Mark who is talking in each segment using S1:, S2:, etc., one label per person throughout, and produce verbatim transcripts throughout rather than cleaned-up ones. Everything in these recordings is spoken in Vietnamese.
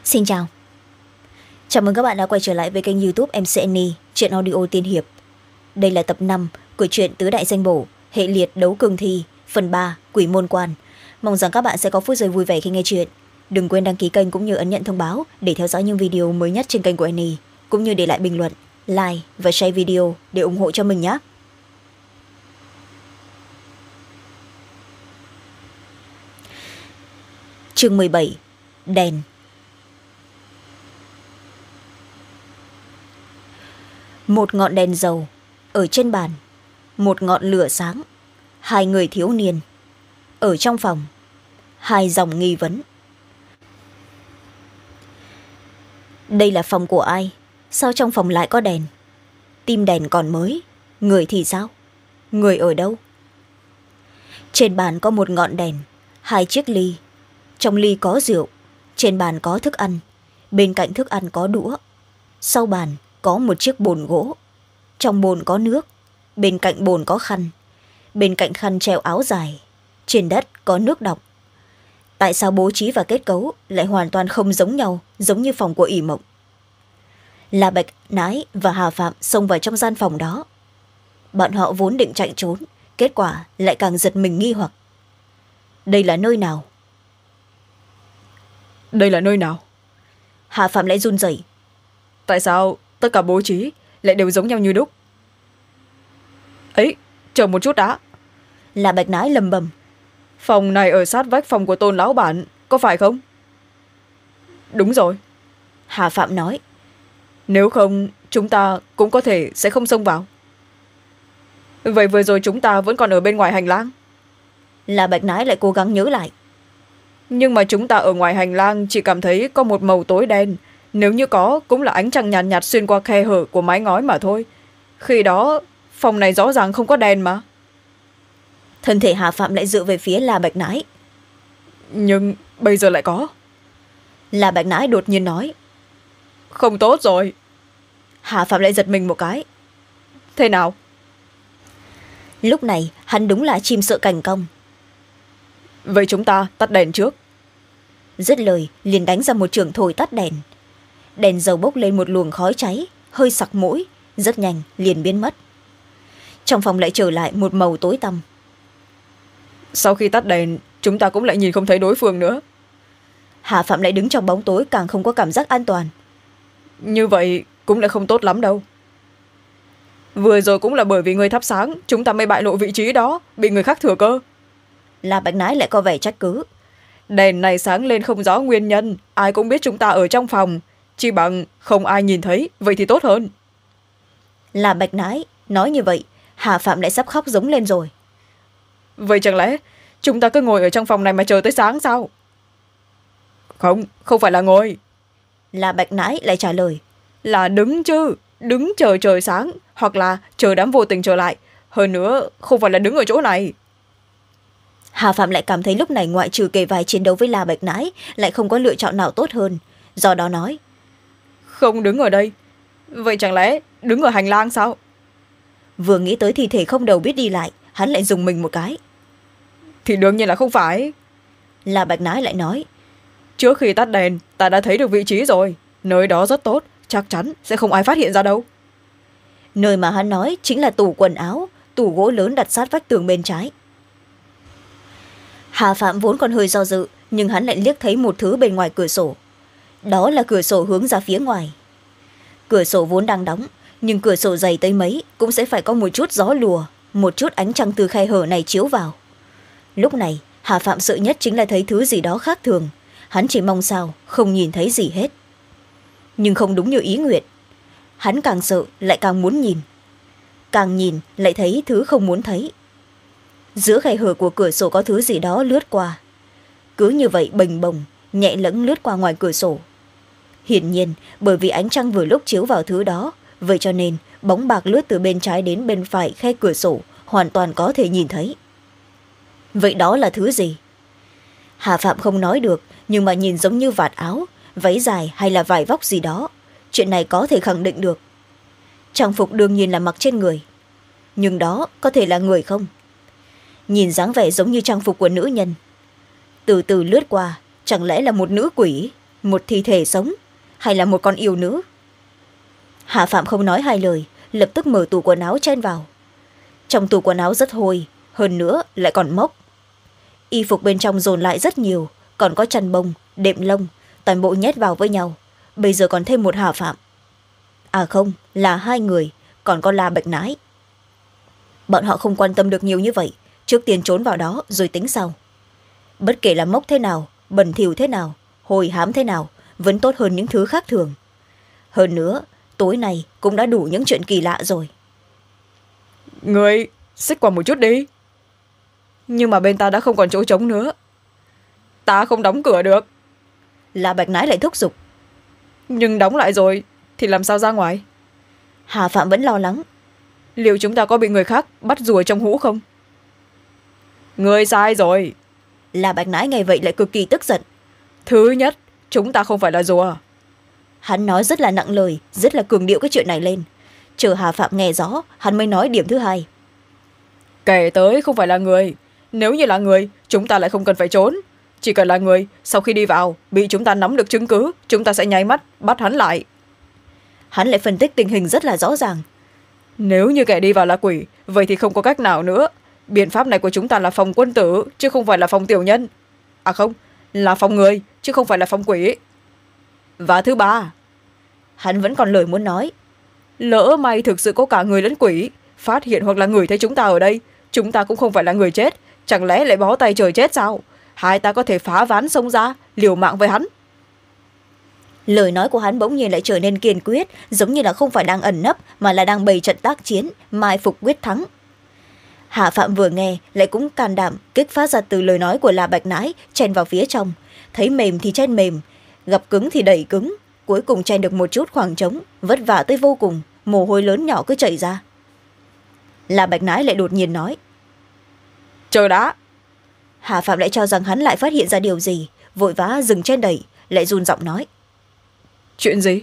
S1: Xin chào. Chào mừng các bạn đã quay trở lại với kênh youtube em xê en i Truyện Audio Tiên Hiệp. Đây là tập năm của truyện Tứ Đại Danh Bổ, hệ liệt đấu cương thi, phần ba, Quỷ Môn Quan. Mong rằng các bạn sẽ có phút giây vui vẻ khi nghe chuyện. Đừng quên đăng ký kênh cũng như ấn nhận thông báo để theo dõi những video mới nhất trên kênh của Annie, cũng như để lại bình luận, like và share video để ủng hộ cho mình nhé. Chương mười bảy. Đèn. Một ngọn đèn dầu ở trên bàn, một ngọn lửa sáng, hai người thiếu niên ở trong phòng, hai dòng nghi vấn. Đây là phòng của ai? Sao trong phòng lại có đèn? Tim đèn còn mới, người thì sao? Người ở đâu? Trên bàn có một ngọn đèn, hai chiếc ly. Trong ly có rượu, trên bàn có thức ăn, bên cạnh thức ăn có đũa. Sau bàn có một chiếc bồn gỗ, trong bồn có nước, bên cạnh bồn có khăn, bên cạnh khăn treo áo dài, trên đất có nước đọng. Tại sao bố trí và kết cấu lại hoàn toàn không giống nhau, giống như phòng của ỷ mộng? La Bạch Nãi và Hà Phạm xông vào trong gian phòng đó. Bọn họ vốn định chạy trốn, kết quả lại càng giật mình nghi hoặc. Đây là nơi nào?
S2: Đây là nơi nào?
S1: Hà Phạm lại run rẩy.
S2: Tại sao tất cả bố trí lại đều giống nhau như đúc? Ấy, chờ một chút đã.
S1: La Bạch Nãi lầm bầm.
S2: Phòng này ở sát vách phòng của Tôn lão bản, có phải không? Đúng rồi.
S1: Hà Phạm nói.
S2: Nếu không, chúng ta cũng có thể sẽ không xông vào. Vậy vừa rồi chúng ta vẫn còn ở bên ngoài hành lang.
S1: La Bạch Nãi lại cố gắng nhớ lại.
S2: Nhưng mà chúng ta ở ngoài hành lang chỉ cảm thấy có một màu tối đen. Nếu như có, cũng là ánh trăng nhạt nhạt xuyên qua khe hở của mái ngói mà thôi. Khi đó, phòng này rõ ràng không có đèn mà.
S1: Thân thể Hà Phạm lại dựa về phía La Bạch Nãi.
S2: Nhưng bây giờ lại có.
S1: La Bạch Nãi đột nhiên nói.
S2: Không tốt rồi.
S1: Hà Phạm lại giật mình một cái.
S2: Thế nào?
S1: Lúc này hắn đúng là chim sợ cành cong.
S2: Vậy chúng ta tắt đèn trước.
S1: Dứt lời liền đánh ra một chưởng thổi tắt đèn. Đèn dầu bốc lên một luồng khói cháy, hơi sặc mũi, rất nhanh liền biến mất. Trong phòng lại trở lại một màu tối tăm.
S2: Sau khi tắt đèn, chúng ta cũng lại nhìn không thấy đối phương nữa.
S1: Hà Phạm lại đứng trong bóng tối, càng không có cảm giác an toàn.
S2: Như vậy cũng lại không tốt lắm đâu. Vừa rồi cũng là bởi vì người thắp sáng, chúng ta mới bại lộ vị trí đó, bị người khác thừa cơ.
S1: La Bạch Nãi lại có vẻ trách cứ.
S2: Đèn này sáng lên không rõ nguyên nhân, ai cũng biết chúng ta ở trong phòng, chỉ bằng không ai nhìn thấy, vậy thì tốt hơn.
S1: La Bạch Nãi nói như vậy, Hà Phạm lại sắp khóc giống lên rồi.
S2: Vậy chẳng lẽ chúng ta cứ ngồi ở trong phòng này mà chờ tới sáng sao? Không, không phải là ngồi.
S1: La Bạch Nãi lại trả lời.
S2: Là đứng chứ, đứng chờ trời sáng, hoặc là chờ đám vô tình trở lại. Hơn nữa, không phải là đứng ở chỗ này.
S1: Hà Phạm lại cảm thấy lúc này ngoại trừ kề vai chiến đấu với La Bạch Nãi, lại không có lựa chọn nào tốt hơn. Do đó nói.
S2: Không đứng ở đây. Vậy chẳng lẽ đứng ở hành lang sao?
S1: Vừa nghĩ tới thi thể không đầu biết đi lại, hắn lại dùng mình một cái.
S2: Thì đương nhiên là không phải.
S1: La Bạch Nãi lại nói.
S2: Trước khi tắt đèn, ta đã thấy được vị trí rồi. Nơi đó rất tốt, chắc chắn sẽ không ai phát hiện ra đâu.
S1: Nơi mà hắn nói chính là tủ quần áo, tủ gỗ lớn đặt sát vách tường bên trái. Hà Phạm vốn còn hơi do dự, nhưng hắn lại liếc thấy một thứ bên ngoài cửa sổ. Đó là cửa sổ hướng ra phía ngoài. Cửa sổ vốn đang đóng, nhưng cửa sổ dày tới mấy cũng sẽ phải có một chút gió lùa, một chút ánh trăng từ khe hở này chiếu vào. Lúc này Hà Phạm sợ nhất chính là thấy thứ gì đó khác thường. Hắn chỉ mong sao không nhìn thấy gì hết. Nhưng không đúng như ý nguyện. Hắn càng sợ lại càng muốn nhìn. Càng nhìn lại thấy thứ không muốn thấy. Giữa khe hở của cửa sổ có thứ gì đó lướt qua. Cứ như vậy bềnh bồng, nhẹ lẫng lướt qua ngoài cửa sổ. Hiển nhiên bởi vì ánh trăng vừa lúc chiếu vào thứ đó, vậy cho nên bóng bạc lướt từ bên trái đến bên phải khe cửa sổ hoàn toàn có thể nhìn thấy. Vậy đó là thứ gì? Hà Phạm không nói được, nhưng mà nhìn giống như vạt áo, váy dài hay là vải vóc gì đó. Chuyện này có thể khẳng định được. Trang phục đương nhiên là mặc trên người. Nhưng đó có thể là người không? Nhìn dáng vẻ giống như trang phục của nữ nhân. Từ từ lướt qua, chẳng lẽ là một nữ quỷ? một thi thể sống hay là một con yêu nữ? Hà Phạm không nói hai lời, lập tức mở tủ quần áo chen vào. Trong tủ quần áo rất hôi, hơn nữa lại còn mốc. Y phục bên trong dồn lại rất nhiều, còn có chăn bông, đệm lông, toàn bộ nhét vào với nhau. Bây giờ còn thêm một Hà Phạm. À không, là hai người, còn có La Bạch Nái. Bọn họ không quan tâm được nhiều như vậy, trước tiên trốn vào đó rồi tính sau. Bất kể là mốc thế nào, bẩn thỉu thế nào, hôi hám thế nào, vẫn tốt hơn những thứ khác thường. Hơn nữa, tối nay cũng đã đủ những chuyện kỳ lạ rồi.
S2: Người xích qua một chút đi. Nhưng mà bên ta đã không còn chỗ trống nữa. Ta không đóng cửa được.
S1: La Bạch Nái lại thúc giục.
S2: Nhưng đóng lại rồi thì làm sao ra ngoài?
S1: Hà Phạm vẫn lo lắng.
S2: Liệu chúng ta có bị người khác bắt rùa trong hũ không? Người sai rồi.
S1: La Bạch Nái nghe vậy lại cực kỳ tức giận.
S2: Thứ nhất, chúng ta không phải là rùa.
S1: Hắn nói rất là nặng lời, rất là cường điệu cái chuyện này lên. Chờ Hà Phạm nghe rõ, hắn mới nói điểm thứ hai.
S2: Kể tới không phải là người. Nếu như là người, chúng ta lại không cần phải trốn. Chỉ cần là người, sau khi đi vào, bị chúng ta nắm được chứng cứ, chúng ta sẽ nháy mắt, bắt hắn lại.
S1: Hắn lại phân tích tình hình rất là rõ ràng.
S2: Nếu như kẻ đi vào là quỷ, vậy thì không có cách nào nữa. Biện pháp này của chúng ta là phòng quân tử, chứ không phải là phòng tiểu nhân. À không, là phòng người, chứ không phải là phòng quỷ. Và thứ ba,
S1: hắn vẫn còn lời muốn nói.
S2: Lỡ may thực sự có cả người lẫn quỷ, phát hiện hoặc là người thấy chúng ta ở đây, chúng ta cũng không phải là người chết, chẳng lẽ lại bó tay trời chết sao? Hai ta có thể phá ván xông ra, liều mạng với hắn.
S1: Lời nói của hắn bỗng nhiên lại trở nên kiên quyết, giống như là không phải đang ẩn nấp mà là đang bày trận tác chiến, mai phục quyết thắng. Hạ Phạm vừa nghe lại cũng can đảm kích phát ra từ lời nói của La Bạch Nái, chen vào phía trong, thấy mềm thì chen mềm, gặp cứng thì đẩy cứng, cuối cùng chen được một chút khoảng trống, vất vả tới vô cùng, mồ hôi lớn nhỏ cứ chảy ra. La Bạch Nái lại đột nhiên nói.
S2: Chờ đã.
S1: Hạ Phạm lại cho rằng hắn lại phát hiện ra điều gì, vội vã dừng chen đẩy, lại run giọng nói.
S2: Chuyện gì?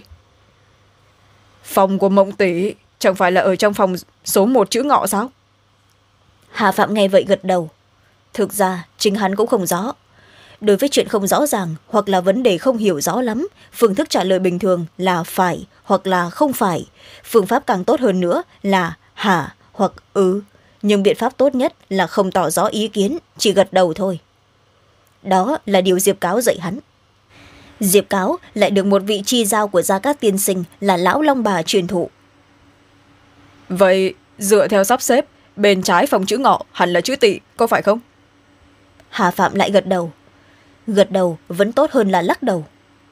S2: Phòng của Mộng tỷ chẳng phải là ở trong phòng số một chữ ngọ sao?
S1: Hà Phạm nghe vậy gật đầu. Thực ra chính hắn cũng không rõ. Đối với chuyện không rõ ràng hoặc là vấn đề không hiểu rõ lắm, phương thức trả lời bình thường là phải hoặc là không phải. Phương pháp càng tốt hơn nữa là hả hoặc ừ. Nhưng biện pháp tốt nhất là không tỏ rõ ý kiến, chỉ gật đầu thôi. Đó là điều Diệp Cáo dạy hắn. Diệp Cáo lại được một vị chi giao của Gia Cát tiên sinh là Lão Long Bà truyền thụ.
S2: Vậy dựa theo sắp xếp, bên trái phòng chữ ngọ hẳn là chữ tỵ, có phải không?
S1: Hà Phạm lại gật đầu. Gật đầu vẫn tốt hơn là lắc đầu.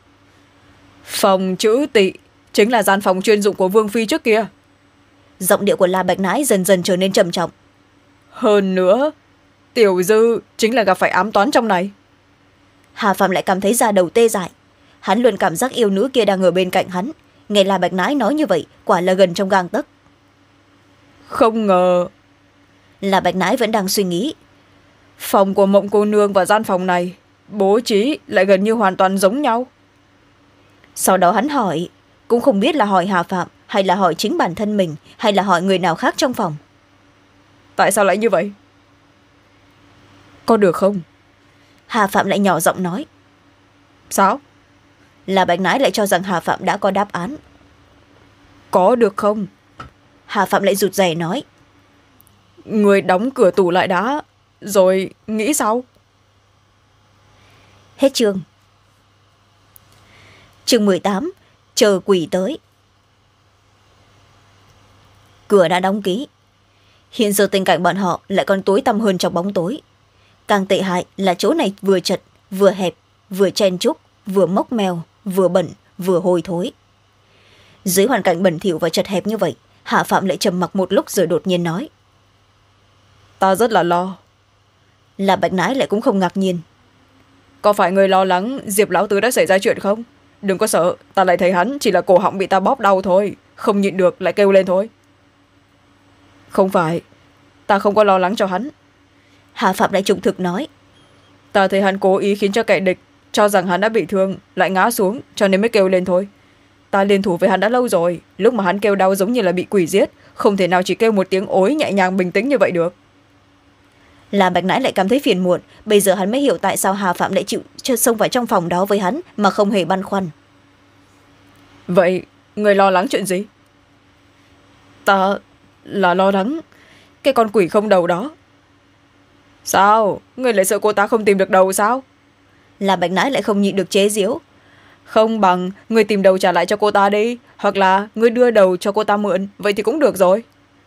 S2: Phòng chữ tỵ chính là gian phòng chuyên dụng của Vương Phi trước kia.
S1: Giọng điệu của La Bạch Nái dần dần trở nên trầm trọng.
S2: Hơn nữa, Tiểu Dư chính là gặp phải ám toán trong này.
S1: Hà Phạm lại cảm thấy da đầu tê dại. Hắn luôn cảm giác yêu nữ kia đang ở bên cạnh hắn. Nghe La Bạch Nái nói như vậy, quả là gần trong gang tấc.
S2: Không ngờ.
S1: La Bạch Nái vẫn đang suy nghĩ.
S2: Phòng của Mộng cô nương và gian phòng này bố trí lại gần như hoàn toàn giống nhau.
S1: Sau đó hắn hỏi, cũng không biết là hỏi Hà Phạm hay là hỏi chính bản thân mình hay là hỏi người nào khác trong phòng.
S2: Tại sao lại như vậy? Có được không?
S1: Hà Phạm lại nhỏ giọng nói.
S2: Sao?
S1: La Bạch Nái lại cho rằng Hà Phạm đã có đáp án.
S2: Có được không?
S1: Hà Phạm lại rụt rè nói.
S2: Người đóng cửa tủ lại đã, rồi nghĩ sao?
S1: Hết chương. Chương mười tám. Chờ quỷ tới. Cửa đã đóng kỹ. Hiện giờ tình cảnh bọn họ lại còn tối tăm hơn trong bóng tối. Càng tệ hại là chỗ này vừa chật, vừa hẹp, vừa chen chúc, vừa mốc meo, vừa bẩn, vừa hôi thối. Dưới hoàn cảnh bẩn thỉu và chật hẹp như vậy, Hạ Phạm lại trầm mặc một lúc rồi đột nhiên nói.
S2: Ta rất là lo.
S1: La Bạch Nái lại cũng không ngạc nhiên.
S2: Có phải người lo lắng Diệp lão tứ đã xảy ra chuyện không? Đừng có sợ, ta lại thấy hắn chỉ là cổ họng bị ta bóp đau thôi, không nhịn được lại kêu lên thôi. Không phải, ta không có lo lắng cho hắn.
S1: Hạ Phạm lại trung thực nói.
S2: Ta thấy hắn cố ý khiến cho kẻ địch cho rằng hắn đã bị thương, lại ngã xuống, cho nên mới kêu lên thôi. Ta liên thủ với hắn đã lâu rồi, lúc mà hắn kêu đau giống như là bị quỷ giết, không thể nào chỉ kêu một tiếng ối nhẹ nhàng bình tĩnh như vậy được.
S1: La Bạch Nãi lại cảm thấy phiền muộn, bây giờ hắn mới hiểu tại sao Hà Phạm lại chịu cho xông vào trong phòng đó với hắn mà không hề băn khoăn.
S2: Vậy người lo lắng chuyện gì? Ta là lo lắng cái con quỷ không đầu đó. Sao người lại sợ cô ta không tìm được đầu sao?
S1: Là Bạch Nãi lại không nhịn được chế giễu.
S2: Không bằng người tìm đầu trả lại cho cô ta đi, hoặc là người đưa đầu cho cô ta mượn, vậy thì cũng được rồi.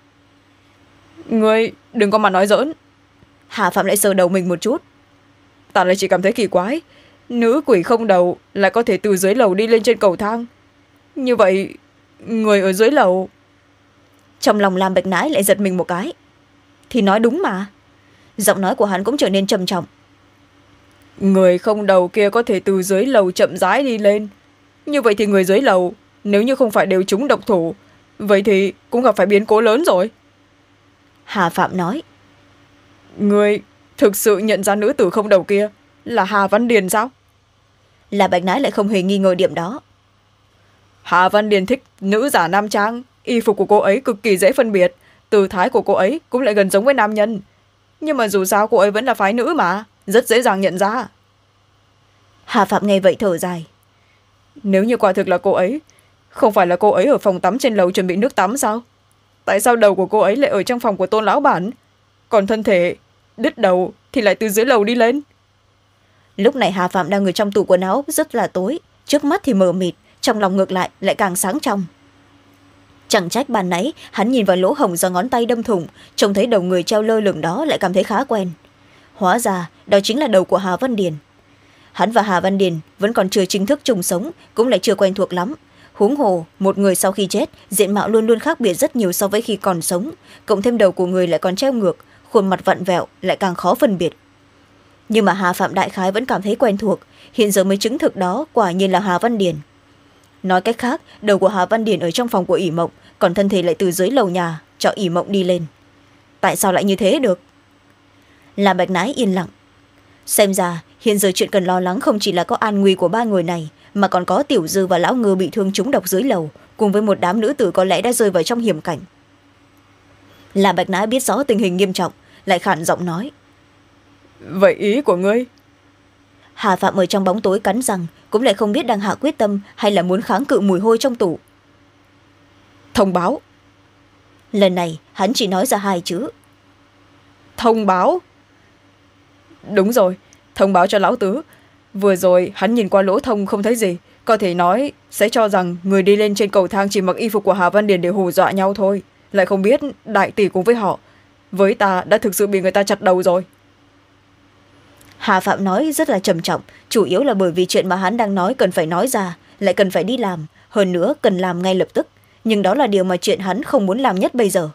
S2: Người đừng có mà nói giỡn.
S1: Hà Phạm lại sờ đầu mình một chút.
S2: Ta lại chỉ cảm thấy kỳ quái, nữ quỷ không đầu lại có thể từ dưới lầu đi lên trên cầu thang. Như vậy người ở dưới lầu...
S1: Trong lòng Lam Bạch Nãi lại giật mình một cái. Thì nói đúng mà. Giọng nói của hắn cũng trở nên trầm trọng.
S2: Người không đầu kia có thể từ dưới lầu chậm rãi đi lên. Như vậy thì người dưới lầu, nếu như không phải đều trúng độc thủ, vậy thì cũng gặp phải biến cố lớn rồi.
S1: Hà Phạm nói.
S2: Người thực sự nhận ra nữ tử không đầu kia là Hà Văn Điền sao?
S1: Là Bạch Nãi lại không hề nghi ngờ điểm đó.
S2: Hà Văn Điền thích nữ giả nam trang, y phục của cô ấy cực kỳ dễ phân biệt, tư thái của cô ấy cũng lại gần giống với nam nhân. Nhưng mà dù sao cô ấy vẫn là phái nữ mà, rất dễ dàng nhận ra.
S1: Hà Phạm nghe vậy thở dài.
S2: Nếu như quả thực là cô ấy, không phải là cô ấy ở phòng tắm trên lầu chuẩn bị nước tắm sao? Tại sao đầu của cô ấy lại ở trong phòng của Tôn lão bản, còn thân thể đứt đầu thì lại từ dưới lầu đi lên?
S1: Lúc này Hà Phạm đang ngồi trong tủ quần áo rất là tối, trước mắt thì mờ mịt, trong lòng ngược lại lại càng sáng trong. Chẳng trách ban nãy hắn nhìn vào lỗ hổng do ngón tay đâm thủng, trông thấy đầu người treo lơ lửng đó lại cảm thấy khá quen. Hóa ra đó chính là đầu của Hà Văn Điền. Hắn và Hà Văn Điền vẫn còn chưa chính thức chung sống, cũng lại chưa quen thuộc lắm. Huống hồ một người sau khi chết, diện mạo luôn luôn khác biệt rất nhiều so với khi còn sống, cộng thêm đầu của người lại còn treo ngược, khuôn mặt vặn vẹo lại càng khó phân biệt. Nhưng mà Hà Phạm đại khái vẫn cảm thấy quen thuộc, hiện giờ mới chứng thực đó quả nhiên là Hà Văn Điền. Nói cách khác, đầu của Hà Văn Điền ở trong phòng của ỷ mộng, còn thân thể lại từ dưới lầu nhà cho ỷ mộng đi lên. Tại sao lại như thế được? Là Bạch Nãi yên lặng. Xem ra hiện giờ chuyện cần lo lắng không chỉ là có an nguy của ba người này, mà còn có Tiểu Dư và Lão Ngư bị thương trúng độc dưới lầu, cùng với một đám nữ tử có lẽ đã rơi vào trong hiểm cảnh. Là Bạch Nãi biết rõ tình hình nghiêm trọng, lại khản giọng nói.
S2: Vậy ý của ngươi?
S1: Hà Phạm ở trong bóng tối cắn răng, cũng lại không biết đang hạ quyết tâm hay là muốn kháng cự mùi hôi trong tủ.
S2: Thông báo.
S1: Lần này hắn chỉ nói ra hai chữ.
S2: Thông báo? Đúng rồi, thông báo cho lão tứ. Vừa rồi hắn nhìn qua lỗ thông không thấy gì, có thể nói sẽ cho rằng người đi lên trên cầu thang chỉ mặc y phục của Hà Văn Điền để hù dọa nhau thôi, lại không biết đại tỷ cùng với họ, với ta đã thực sự bị người ta chặt đầu rồi.
S1: Hà Phạm nói rất là trầm trọng, chủ yếu là bởi vì chuyện mà hắn đang nói cần phải nói ra, lại cần phải đi làm, hơn nữa cần làm ngay lập tức, nhưng đó là điều mà chuyện hắn không muốn làm nhất bây giờ.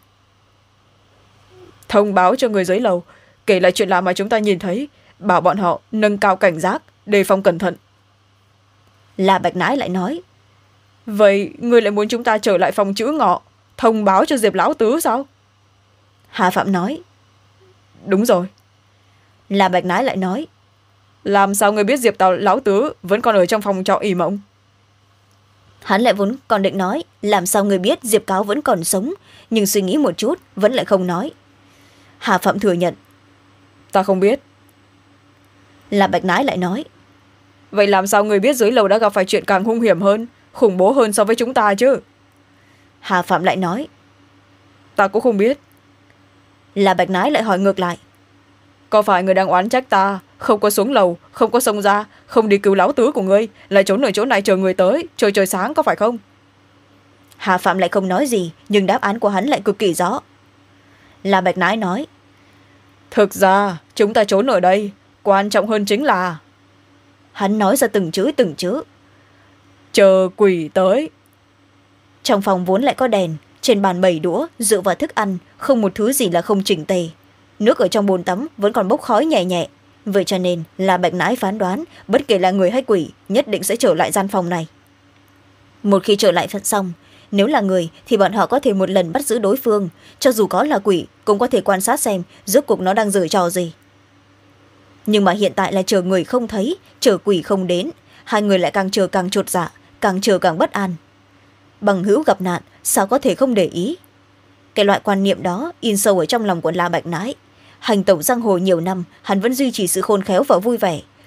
S2: Thông báo cho người dưới lầu, kể lại chuyện lạ mà chúng ta nhìn thấy, bảo bọn họ nâng cao cảnh giác, đề phòng cẩn thận.
S1: Là Bạch Nãi lại nói.
S2: Vậy người lại muốn chúng ta trở lại phòng chữ ngọ, thông báo cho Diệp lão tứ sao?
S1: Hà Phạm nói.
S2: Đúng rồi.
S1: Là Bạch Nãi lại nói.
S2: Làm sao người biết Diệp tào lão tứ vẫn còn ở trong phòng trọ ỉ mộng?
S1: Hắn lại vốn còn định nói làm sao người biết Diệp Cáo vẫn còn sống, nhưng suy nghĩ một chút vẫn lại không nói. Hà Phạm thừa nhận.
S2: Ta không biết.
S1: Là Bạch Nãi lại nói.
S2: Vậy làm sao người biết dưới lầu đã gặp phải chuyện càng hung hiểm hơn, khủng bố hơn so với chúng ta chứ?
S1: Hà Phạm lại nói.
S2: Ta cũng không biết.
S1: Là Bạch Nãi lại hỏi ngược lại.
S2: Có phải người đang oán trách ta không có xuống lầu, không có xông ra, không đi cứu lão tứ của ngươi, lại trốn ở chỗ này chờ người tới, chờ trời sáng, có phải không?
S1: Hà Phạm lại không nói gì, nhưng đáp án của hắn lại cực kỳ rõ. Là Bạch Nãi nói.
S2: Thực ra chúng ta trốn ở đây, quan trọng hơn chính là...
S1: Hắn nói ra từng chữ từng chữ.
S2: Chờ quỷ tới.
S1: Trong phòng vốn lại có đèn, trên bàn bày đũa, rượu và thức ăn, không một thứ gì là không chỉnh tề. Nước ở trong bồn tắm vẫn còn bốc khói nhẹ nhẹ. Vậy cho nên là Bạch Nãi phán đoán bất kể là người hay quỷ nhất định sẽ trở lại gian phòng này. Một khi trở lại xong, nếu là người thì bọn họ có thể một lần bắt giữ đối phương, cho dù có là quỷ cũng có thể quan sát xem rốt cuộc nó đang giở trò gì. Nhưng mà hiện tại là chờ người không thấy, chờ quỷ không đến, hai người lại càng chờ càng chột dạ, càng chờ càng bất an. Bằng hữu gặp nạn sao có thể không để ý. Cái loại quan niệm đó in sâu ở trong lòng của La Bạch Nãi. Hành tẩu giang hồ nhiều năm, hắn vẫn duy trì sự khôn khéo và vui vẻ,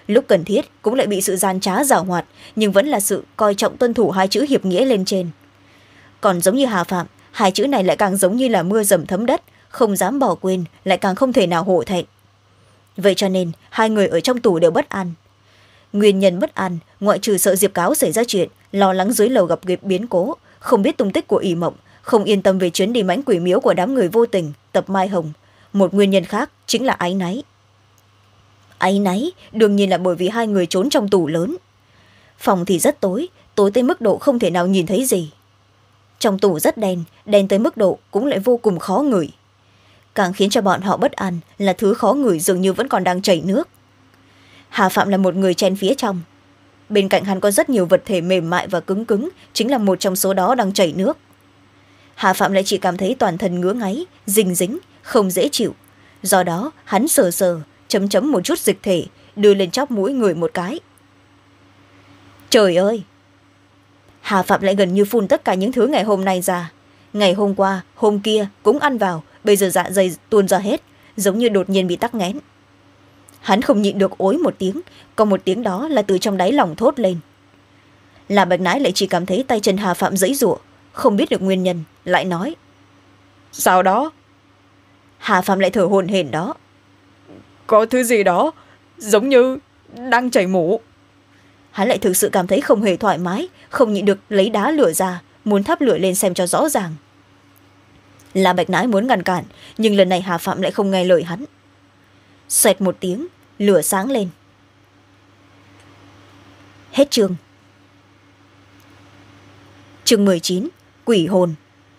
S1: lúc cần thiết cũng lại bị sự gian trá giảo hoạt, nhưng vẫn là sự coi trọng tuân thủ hai chữ hiệp nghĩa lên trên. Còn giống như Hà Phạm, hai chữ này lại càng giống như là mưa dầm thấm đất, không dám bỏ quên, lại càng không thể nào hổ thẹn. Vậy cho nên hai người ở trong tù đều bất an. Nguyên nhân bất an ngoại trừ sợ Diệp Cáo xảy ra chuyện, lo lắng dưới lầu gặp nghiệp biến cố, không biết tung tích của ỷ mộng, không yên tâm về chuyến đi mãnh quỷ miếu của đám người vô tình tập Mai Hồng. Một nguyên nhân khác chính là áy náy. Áy náy đương nhiên là bởi vì hai người trốn trong tù lớn. Phòng thì rất tối, tối tới mức độ không thể nào nhìn thấy gì. Trong tù rất đen, đen tới mức độ cũng lại vô cùng khó ngửi. Càng khiến cho bọn họ bất an là thứ khó ngửi dường như vẫn còn đang chảy nước. Hà Phạm là một người chen phía trong. Bên cạnh hắn có rất nhiều vật thể mềm mại và cứng cứng, chính là một trong số đó đang chảy nước. Hà Phạm lại chỉ cảm thấy toàn thân ngứa ngáy, dinh dính, không dễ chịu. Do đó hắn sờ sờ, chấm chấm một chút dịch thể, đưa lên chóp mũi người một cái. Trời ơi! Hà Phạm lại gần như phun tất cả những thứ ngày hôm nay ra. Ngày hôm qua, hôm kia cũng ăn vào, bây giờ dạ dày tuôn ra hết, giống như đột nhiên bị tắc nghẽn. Hắn không nhịn được ối một tiếng, còn một tiếng đó là từ trong đáy lòng thốt lên. Là Bạch Nãi lại chỉ cảm thấy tay chân Hà Phạm giãy giụa, không biết được nguyên nhân, lại nói.
S2: Sao đó?
S1: Hà Phạm lại thở hổn hển đó.
S2: Có thứ gì đó, giống như đang chảy mủ.
S1: Hắn lại thực sự cảm thấy không hề thoải mái, không nhịn được lấy đá lửa ra, muốn thắp lửa lên xem cho rõ ràng. Là Bạch Nãi muốn ngăn cản, nhưng lần này Hà Phạm lại không nghe lời hắn. Xoẹt một tiếng, lửa sáng lên. Hết chương. Chương mười chín, quỷ hồn.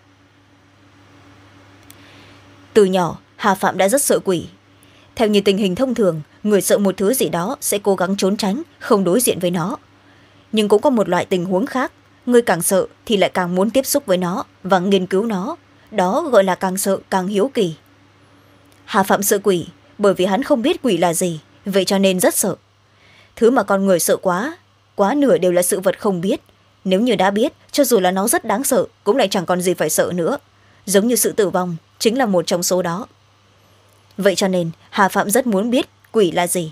S1: Từ nhỏ, Hà Phạm đã rất sợ quỷ. Theo như tình hình thông thường, người sợ một thứ gì đó sẽ cố gắng trốn tránh, không đối diện với nó. Nhưng cũng có một loại tình huống khác, người càng sợ thì lại càng muốn tiếp xúc với nó và nghiên cứu nó. Đó gọi là càng sợ càng hiếu kỳ. Hà Phạm sợ quỷ bởi vì hắn không biết quỷ là gì, vậy cho nên rất sợ. Thứ mà con người sợ quá, quá nửa đều là sự vật không biết. Nếu như đã biết, cho dù là nó rất đáng sợ, cũng lại chẳng còn gì phải sợ nữa. Giống như sự tử vong, chính là một trong số đó. Vậy cho nên, Hà Phạm rất muốn biết quỷ là gì.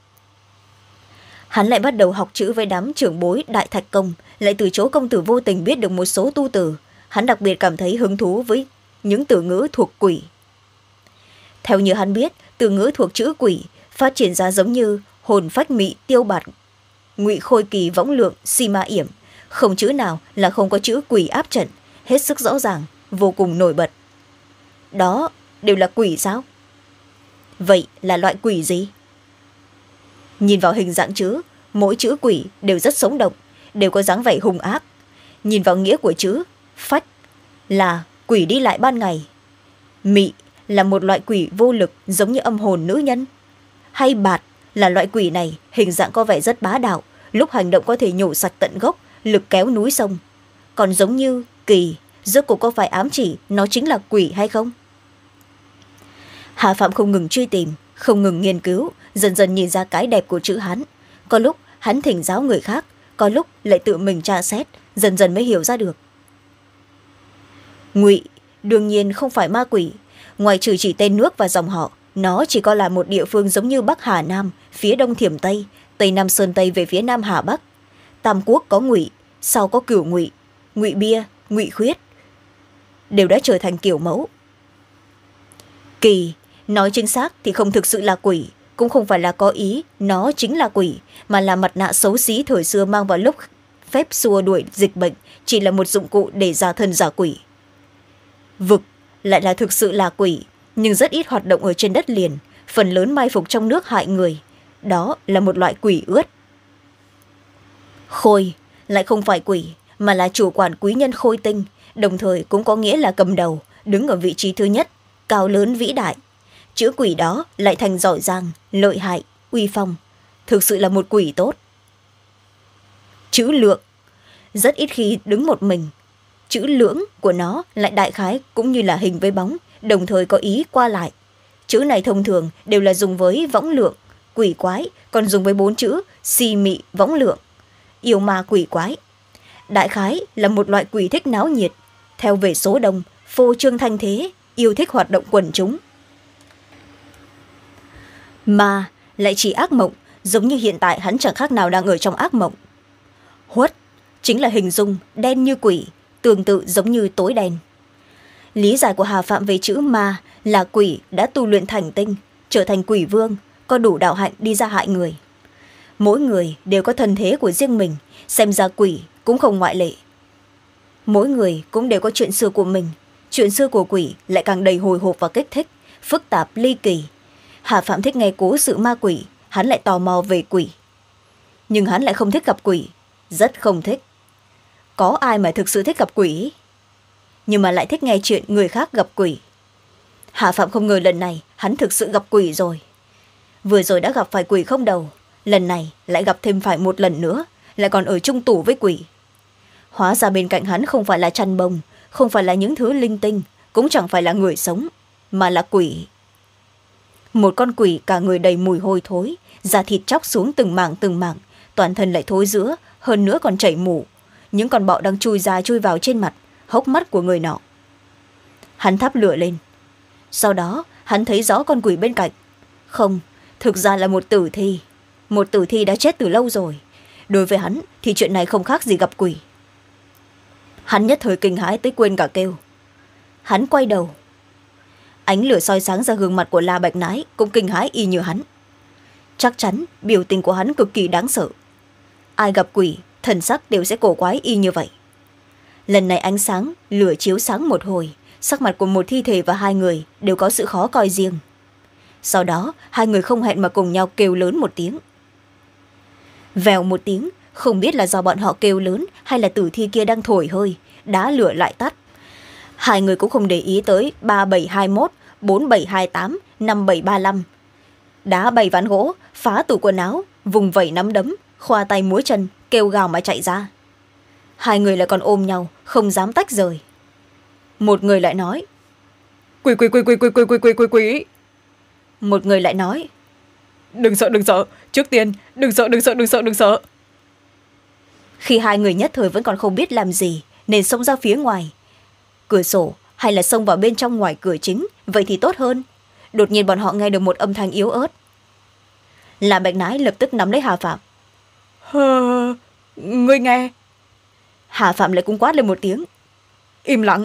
S1: Hắn lại bắt đầu học chữ với đám trưởng bối Đại Thạch Công, lại từ chỗ công tử vô tình biết được một số tu từ. Hắn đặc biệt cảm thấy hứng thú với những từ ngữ thuộc quỷ. Theo như hắn biết, từ ngữ thuộc chữ quỷ phát triển ra giống như hồn phách mị tiêu bạt, ngụy khôi kỳ võng lượng si ma yểm. Không chữ nào là không có chữ quỷ áp trận, hết sức rõ ràng, vô cùng nổi bật. Đó đều là quỷ sao? Vậy là loại quỷ gì? Nhìn vào hình dạng chữ, mỗi chữ quỷ đều rất sống động, đều có dáng vẻ hung ác. Nhìn vào nghĩa của chữ phách là quỷ đi lại ban ngày, mị là một loại quỷ vô lực giống như âm hồn nữ nhân, hay bạt là loại quỷ này hình dạng có vẻ rất bá đạo, lúc hành động có thể nhổ sạch tận gốc, lực kéo núi sông. Còn giống như kỳ, rốt cuộc có phải ám chỉ nó chính là quỷ hay không? Hà Phạm không ngừng truy tìm, không ngừng nghiên cứu, dần dần nhìn ra cái đẹp của chữ Hán. Có lúc hắn thỉnh giáo người khác, có lúc lại tự mình tra xét, dần dần mới hiểu ra được. Ngụy đương nhiên không phải ma quỷ, ngoài trừ chỉ tên nước và dòng họ, nó chỉ có là một địa phương giống như Bắc Hà Nam, phía đông Thiểm Tây, Tây Nam Sơn Tây về phía Nam Hà Bắc. Tam Quốc có Ngụy, sau có Cửu Ngụy, Ngụy Bia, Ngụy Khuyết, đều đã trở thành kiểu mẫu. Kỳ, nói chính xác thì không thực sự là quỷ, cũng không phải là có ý nó chính là quỷ, mà là mặt nạ xấu xí thời xưa mang vào lúc phép xua đuổi dịch bệnh, chỉ là một dụng cụ để giả thân giả quỷ. Vực lại là thực sự là quỷ, nhưng rất ít hoạt động ở trên đất liền, phần lớn mai phục trong nước hại người. Đó là một loại quỷ ướt. Khôi lại không phải quỷ, mà là chủ quản quý nhân Khôi Tinh, đồng thời cũng có nghĩa là cầm đầu, đứng ở vị trí thứ nhất, cao lớn vĩ đại. Chữ quỷ đó lại thành giỏi giang, lợi hại, uy phong, thực sự là một quỷ tốt. Chữ lượng rất ít khi đứng một mình. Chữ lưỡng của nó lại đại khái cũng như là hình với bóng, đồng thời có ý qua lại. Chữ này thông thường đều là dùng với võng lượng, quỷ quái, còn dùng với bốn chữ si mị võng lượng, yêu ma quỷ quái. Đại khái là một loại quỷ thích náo nhiệt, theo về số đông, phô trương thanh thế, yêu thích hoạt động quần chúng. Ma lại chỉ ác mộng, giống như hiện tại hắn chẳng khác nào đang ở trong ác mộng. Huất chính là hình dung đen như quỷ, tương tự giống như tối đen. Lý giải của Hà Phạm về chữ ma là quỷ đã tu luyện thành tinh, trở thành quỷ vương, có đủ đạo hạnh đi ra hại người. Mỗi người đều có thân thế của riêng mình, xem ra quỷ cũng không ngoại lệ. Mỗi người cũng đều có chuyện xưa của mình, chuyện xưa của quỷ lại càng đầy hồi hộp và kích thích, phức tạp ly kỳ. Hà Phạm thích nghe cố sự ma quỷ, hắn lại tò mò về quỷ. Nhưng hắn lại không thích gặp quỷ, rất không thích. Có ai mà thực sự thích gặp quỷ, nhưng mà lại thích nghe chuyện người khác gặp quỷ. Hà Phạm không ngờ lần này hắn thực sự gặp quỷ rồi. Vừa rồi đã gặp phải quỷ không đầu, lần này lại gặp thêm phải một lần nữa, lại còn ở chung tủ với quỷ. Hóa ra bên cạnh hắn không phải là chăn bông, không phải là những thứ linh tinh, cũng chẳng phải là người sống, mà là quỷ. Một con quỷ cả người đầy mùi hôi thối, da thịt chóc xuống từng mảng từng mảng, toàn thân lại thối rữa, hơn nữa còn chảy mủ. Những con bọ đang chui ra chui vào trên mặt, hốc mắt của người nọ. Hắn thắp lửa lên. Sau đó hắn thấy rõ con quỷ bên cạnh. Không, thực ra là một tử thi. Một tử thi đã chết từ lâu rồi. Đối với hắn thì chuyện này không khác gì gặp quỷ. Hắn nhất thời kinh hãi tới quên cả kêu. Hắn quay đầu. Ánh lửa soi sáng ra gương mặt của La Bạch Nái cũng kinh hãi y như hắn. Chắc chắn biểu tình của hắn cực kỳ đáng sợ. Ai gặp quỷ, thần sắc đều sẽ cổ quái y như vậy. Lần này ánh sáng, lửa chiếu sáng một hồi, sắc mặt của một thi thể và hai người đều có sự khó coi riêng. Sau đó, hai người không hẹn mà cùng nhau kêu lớn một tiếng. Vèo một tiếng, không biết là do bọn họ kêu lớn hay là tử thi kia đang thổi hơi, đá lửa lại tắt. Hai người cũng không để ý tới ba bảy hai mốt, bốn bảy hai tám, năm bảy ba lăm. Đá bay ván gỗ, phá tủ quần áo, vùng vẩy nắm đấm, khoa tay múa chân, kêu gào mà chạy ra. Hai người lại còn ôm nhau, không dám tách rời. Một người lại nói,
S2: Quỷ quỷ quỷ quỷ quỷ quỷ quỷ quỷ quỷ quỷ.
S1: Một người lại nói,
S2: Đừng sợ đừng sợ, trước tiên đừng sợ đừng sợ đừng sợ đừng sợ.
S1: Khi hai người nhất thời vẫn còn không biết làm gì nên xông ra phía ngoài cửa sổ, hay là xông vào bên trong ngoài cửa chính, vậy thì tốt hơn. Đột nhiên bọn họ nghe được một âm thanh yếu ớt. Là Bạch Nái lập tức nắm lấy Hà Phạm.
S2: Hơ, ngươi nghe.
S1: Hà Phạm lại cũng quát lên một tiếng.
S2: Im lặng.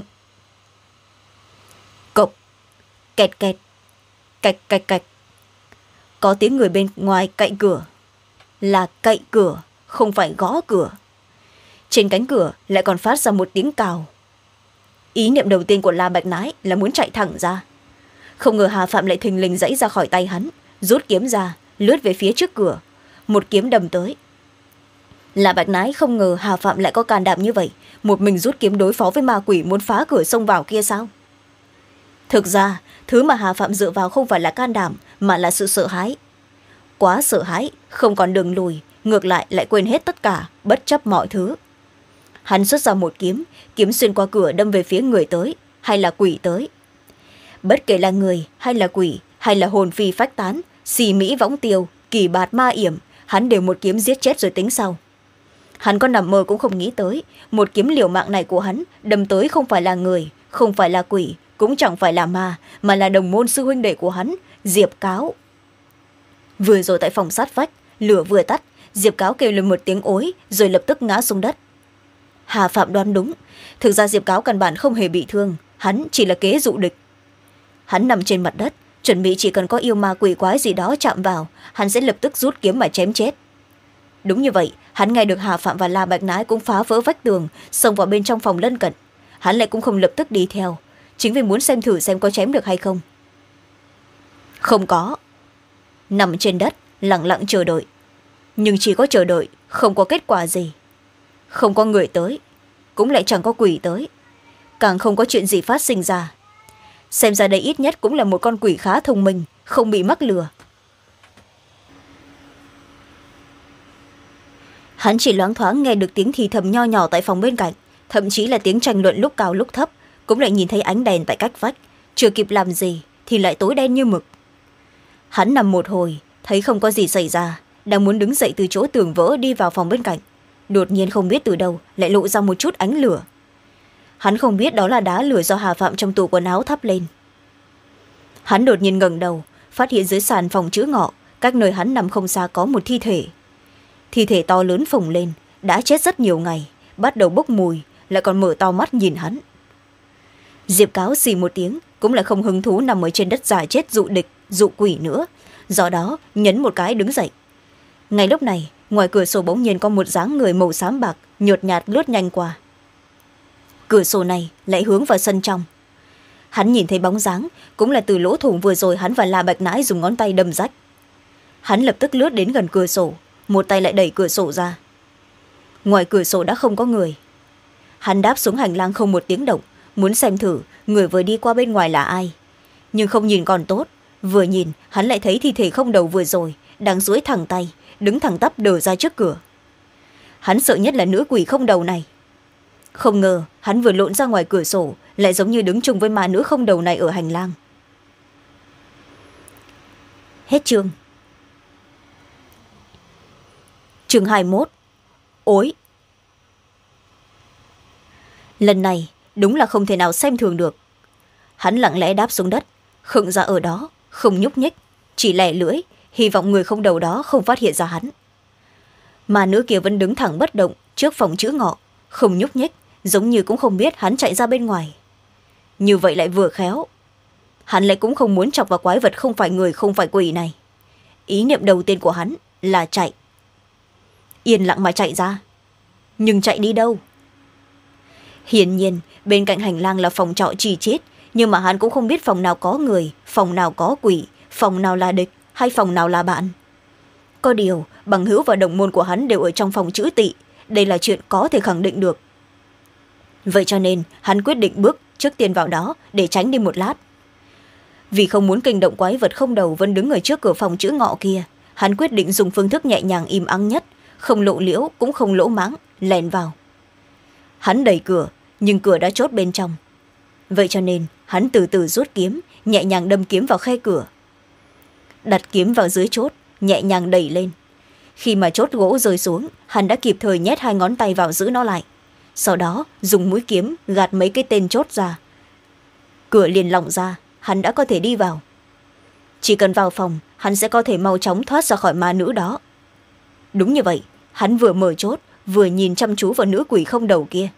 S1: Cộc, kẹt kẹt, cạch cạch cạch. Có tiếng người bên ngoài cậy cửa. Là cậy cửa, không phải gõ cửa. Trên cánh cửa lại còn phát ra một tiếng cào. Ý niệm đầu tiên của La Bạch Nái là muốn chạy thẳng ra. Không ngờ Hà Phạm lại thình lình giãy ra khỏi tay hắn, rút kiếm ra, lướt về phía trước cửa. Một kiếm đâm tới. La Bạch Nái không ngờ Hà Phạm lại có can đảm như vậy, một mình rút kiếm đối phó với ma quỷ muốn phá cửa xông vào kia sao? Thực ra, thứ mà Hà Phạm dựa vào không phải là can đảm, mà là sự sợ hãi. Quá sợ hãi, không còn đường lùi, ngược lại lại quên hết tất cả, bất chấp mọi thứ. Hắn xuất ra một kiếm, kiếm xuyên qua cửa đâm về phía người tới, hay là quỷ tới. Bất kể là người, hay là quỷ, hay là hồn phi phách tán, xì mỹ võng tiêu, kỳ bạt ma yểm, hắn đều một kiếm giết chết rồi tính sau. Hắn có nằm mơ cũng không nghĩ tới, một kiếm liều mạng này của hắn đâm tới không phải là người, không phải là quỷ, cũng chẳng phải là ma, mà là đồng môn sư huynh đệ của hắn, Diệp Cáo. Vừa rồi tại phòng sát vách, lửa vừa tắt, Diệp Cáo kêu lên một tiếng ối rồi lập tức ngã xuống đất. Hà Phạm đoán đúng, thực ra Diệp Cáo căn bản không hề bị thương, hắn chỉ là kế dụ địch. Hắn nằm trên mặt đất, chuẩn bị chỉ cần có yêu ma quỷ quái gì đó chạm vào, hắn sẽ lập tức rút kiếm mà chém chết. Đúng như vậy, hắn nghe được Hà Phạm và La Bạch Nái cũng phá vỡ vách tường, xông vào bên trong phòng lân cận. Hắn lại cũng không lập tức đi theo, chính vì muốn xem thử xem có chém được hay không. Không có. Nằm trên đất, lặng lặng chờ đợi. Nhưng chỉ có chờ đợi, không có kết quả gì. Không có người tới, cũng lại chẳng có quỷ tới. Càng không có chuyện gì phát sinh ra. Xem ra đây ít nhất cũng là một con quỷ khá thông minh, không bị mắc lừa. Hắn chỉ loáng thoáng nghe được tiếng thì thầm nho nhỏ tại phòng bên cạnh, thậm chí là tiếng tranh luận lúc cao lúc thấp, cũng lại nhìn thấy ánh đèn tại cách vách, chưa kịp làm gì thì lại tối đen như mực. Hắn nằm một hồi, thấy không có gì xảy ra, đang muốn đứng dậy từ chỗ tường vỡ đi vào phòng bên cạnh. Đột nhiên không biết từ đâu lại lộ ra một chút ánh lửa. Hắn không biết đó là đá lửa do Hà Phạm trong tủ quần áo thắp lên. Hắn đột nhiên ngẩng đầu, phát hiện dưới sàn phòng chữ ngọ, cách nơi hắn nằm không xa có một thi thể. Thi thể to lớn phồng lên, đã chết rất nhiều ngày, bắt đầu bốc mùi, lại còn mở to mắt nhìn hắn. Diệp Cáo xì một tiếng, cũng lại không hứng thú nằm ở trên đất già chết dụ địch dụ quỷ nữa, do đó nhấn một cái đứng dậy. Ngay lúc này, ngoài cửa sổ bỗng nhiên có một dáng người màu xám bạc nhợt nhạt lướt nhanh qua. Cửa sổ này lại hướng vào sân trong. Hắn nhìn thấy bóng dáng, cũng là từ lỗ thủng vừa rồi hắn và La Bạch Nãi dùng ngón tay đâm rách. Hắn lập tức lướt đến gần cửa sổ, một tay lại đẩy cửa sổ ra. Ngoài cửa sổ đã không có người. Hắn đáp xuống hành lang không một tiếng động, muốn xem thử người vừa đi qua bên ngoài là ai. Nhưng không nhìn còn tốt, vừa nhìn hắn lại thấy thi thể không đầu vừa rồi đang duỗi thẳng tay, đứng thẳng tắp đờ ra trước cửa. Hắn sợ nhất là nữ quỷ không đầu này. Không ngờ hắn vừa lộn ra ngoài cửa sổ lại giống như đứng chung với ma nữ không đầu này ở hành lang. Hết chương. Chương hai mươi mốt. Ối. Lần này đúng là không thể nào xem thường được. Hắn lặng lẽ đáp xuống đất, khựng ra ở đó, không nhúc nhích, chỉ lẻ lưỡi, hy vọng người không đầu đó không phát hiện ra hắn. Mà nữ kia vẫn đứng thẳng bất động trước phòng chữ ngọ, không nhúc nhích, giống như cũng không biết hắn chạy ra bên ngoài. Như vậy lại vừa khéo. Hắn lại cũng không muốn chọc vào quái vật không phải người không phải quỷ này. Ý niệm đầu tiên của hắn là chạy. Yên lặng mà chạy ra. Nhưng chạy đi đâu? Hiển nhiên bên cạnh hành lang là phòng trọ chi chít, nhưng mà hắn cũng không biết phòng nào có người, phòng nào có quỷ, phòng nào là địch hay phòng nào là bạn. Có điều bằng hữu và đồng môn của hắn đều ở trong phòng chữ tị, đây là chuyện có thể khẳng định được. Vậy cho nên hắn quyết định bước trước tiên vào đó để tránh đi một lát. Vì không muốn kinh động quái vật không đầu vẫn đứng ở trước cửa phòng chữ ngọ kia, hắn quyết định dùng phương thức nhẹ nhàng im ắng nhất, không lộ liễu cũng không lỗ mãng, lèn vào. Hắn đẩy cửa, nhưng cửa đã chốt bên trong. Vậy cho nên hắn từ từ rút kiếm, nhẹ nhàng đâm kiếm vào khe cửa. Đặt kiếm vào dưới chốt, nhẹ nhàng đẩy lên. Khi mà chốt gỗ rơi xuống, hắn đã kịp thời nhét hai ngón tay vào giữ nó lại. Sau đó dùng mũi kiếm gạt mấy cái tên chốt ra. Cửa liền lỏng ra, hắn đã có thể đi vào. Chỉ cần vào phòng, hắn sẽ có thể mau chóng thoát ra khỏi ma nữ đó. Đúng như vậy, hắn vừa mở chốt, vừa nhìn chăm chú vào nữ quỷ không đầu kia.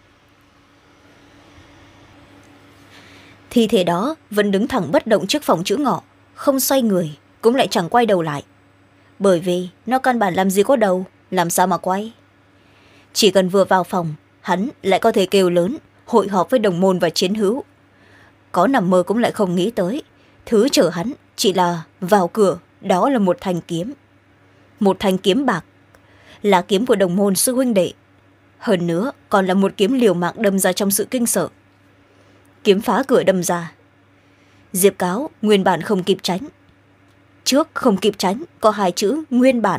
S1: Thi thể đó vẫn đứng thẳng bất động trước phòng chữ ngọ, không xoay người, cũng lại chẳng quay đầu lại. Bởi vì nó căn bản làm gì có đầu, làm sao mà quay. Chỉ cần vừa vào phòng, hắn lại có thể kêu lớn, hội họp với đồng môn và chiến hữu. Có nằm mơ cũng lại không nghĩ tới, thứ chở hắn chỉ là vào cửa, đó là một thanh kiếm. Một thanh kiếm bạc, là kiếm của đồng môn sư huynh đệ. Hơn nữa còn là một kiếm liều mạng đâm ra trong sự kinh sợ. Kiếm phá cửa đâm ra. Diệp Cáo nguyên bản không kịp tránh. Trước không kịp tránh có hai chữ nguyên bản.